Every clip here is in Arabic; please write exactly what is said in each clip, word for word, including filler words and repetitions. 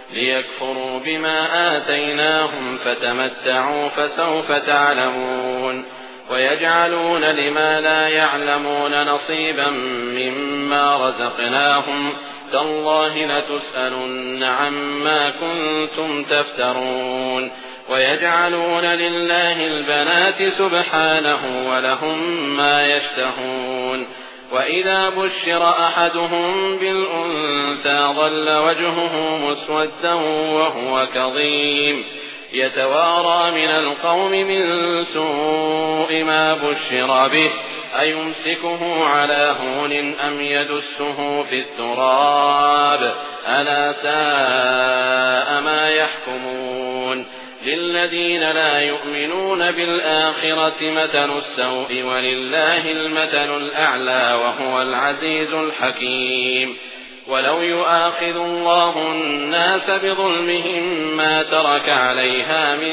ليكفروا بما آتيناهم فتمتعوا فسوف تعلمون ويجعلون لما لا يعلمون نصيبا مما رزقناهم تالله لتسألن عما كنتم تفترون ويجعلون لله البنات سبحانه ولهم ما يشتهون وإذا بشر أحدهم بالأنثى ظل وجهه مسودا وهو كظيم يتوارى من القوم من سوء ما بشر به أيمسكه على هون أم يدسه في التراب ألا ساء ما يحكمون للذين لا يؤمنون بالآخرة مثل السوء ولله المثل الأعلى وهو العزيز الحكيم ولو يؤاخذ الله الناس بظلمهم ما ترك عليها من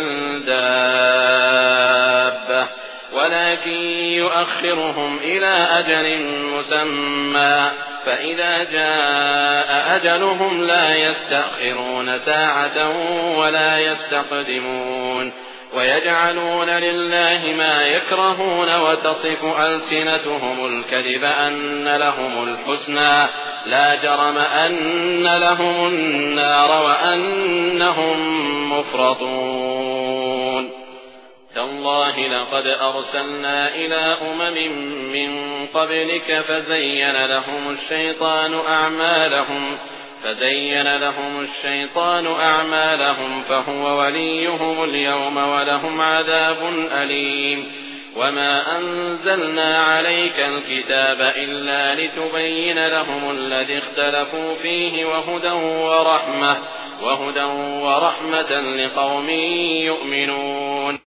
دابة ولكن يؤخرهم إلى أجل مسمى فإذا جاء أجلهم لا يستأخرون ساعة ولا يستقدمون ويجعلون لله ما يكرهون وتصف ألسنتهم الكذب أن لهم الحسنى لا جرم أن لهم النار وأنهم مفرطون تالله لقد أرسلنا إلى أمم من قبلك فزين لهم الشيطان أعمالهم فزين لهم الشيطان أعمالهم فهو وليهم اليوم ولهم عذاب أليم وما أنزلنا عليك الكتاب إلا لتبين لهم الذي اختلفوا فيه وهدى ورحمة وهدى ورحمة لقوم يؤمنون